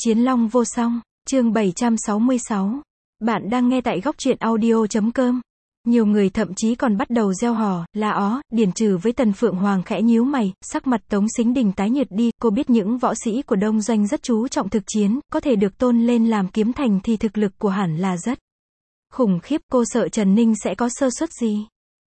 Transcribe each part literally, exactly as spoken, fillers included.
Chiến long vô song, chương bảy trăm sáu mươi sáu. Bạn đang nghe tại góc truyện audio chấm com. Nhiều người thậm chí còn bắt đầu gieo hò, la ó, điền trừ với Tần Phượng Hoàng khẽ nhíu mày, sắc mặt Tống Sính Đình tái nhợt đi, cô biết những võ sĩ của Đông Doanh rất chú trọng thực chiến, có thể được tôn lên làm kiếm thành thì thực lực của hẳn là rất khủng khiếp, cô sợ Trần Ninh sẽ có sơ suất gì.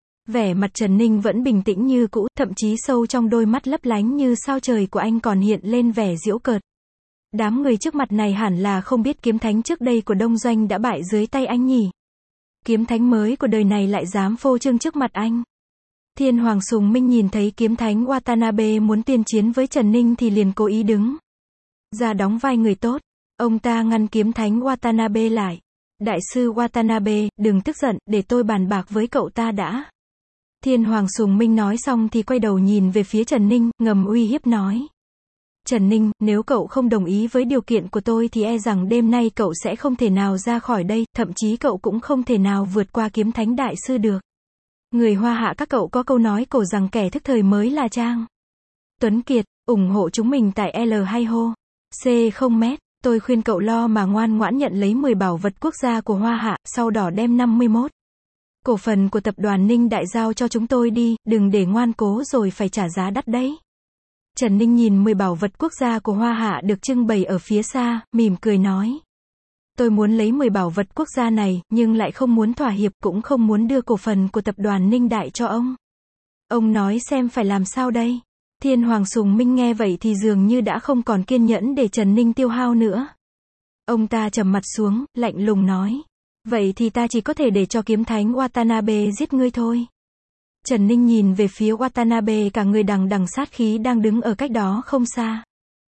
Vẻ mặt Trần Ninh vẫn bình tĩnh như cũ, thậm chí sâu trong đôi mắt lấp lánh như sao trời của anh còn hiện lên vẻ giễu cợt. Đám người trước mặt này hẳn là không biết kiếm thánh trước đây của Đông Doanh đã bại dưới tay anh nhỉ. Kiếm thánh mới của đời này lại dám phô trương trước mặt anh. Thiên Hoàng Sùng Minh nhìn thấy kiếm thánh Watanabe muốn tuyên chiến với Trần Ninh thì liền cố ý đứng ra đóng vai người tốt. Ông ta ngăn kiếm thánh Watanabe lại. Đại sư Watanabe, đừng tức giận, để tôi bàn bạc với cậu ta đã. Thiên Hoàng Sùng Minh nói xong thì quay đầu nhìn về phía Trần Ninh, ngầm uy hiếp nói. Trần Ninh, nếu cậu không đồng ý với điều kiện của tôi thì e rằng đêm nay cậu sẽ không thể nào ra khỏi đây, thậm chí cậu cũng không thể nào vượt qua kiếm thánh đại sư được. Người Hoa Hạ các cậu có câu nói cổ rằng kẻ thức thời mới là Trang Tuấn Kiệt, ủng hộ chúng mình tại L hay hô. C không mét, tôi khuyên cậu lo mà ngoan ngoãn nhận lấy mười bảo vật quốc gia của Hoa Hạ, sau đỏ đem năm mươi mốt cổ phần của tập đoàn Ninh Đại giao cho chúng tôi đi, đừng để ngoan cố rồi phải trả giá đắt đấy. Trần Ninh nhìn mười bảo vật quốc gia của Hoa Hạ được trưng bày ở phía xa, mỉm cười nói. Tôi muốn lấy mười bảo vật quốc gia này, nhưng lại không muốn thỏa hiệp, cũng không muốn đưa cổ phần của tập đoàn Ninh Đại cho ông. Ông nói xem phải làm sao đây? Thiên Hoàng Sùng Minh nghe vậy thì dường như đã không còn kiên nhẫn để Trần Ninh tiêu hao nữa. Ông ta trầm mặt xuống, lạnh lùng nói. Vậy thì ta chỉ có thể để cho kiếm thánh Watanabe giết ngươi thôi. Trần Ninh nhìn về phía Watanabe cả người đằng đằng sát khí đang đứng ở cách đó không xa.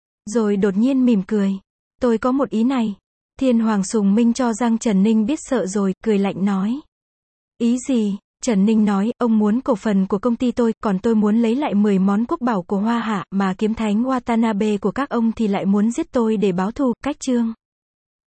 Rồi đột nhiên mỉm cười. Tôi có một ý này. Thiên Hoàng Sùng Minh cho rằng Trần Ninh biết sợ rồi, cười lạnh nói. Ý gì? Trần Ninh nói, ông muốn cổ phần của công ty tôi, còn tôi muốn lấy lại mười món quốc bảo của Hoa Hạ, mà kiếm thánh Watanabe của các ông thì lại muốn giết tôi để báo thù, cách chương.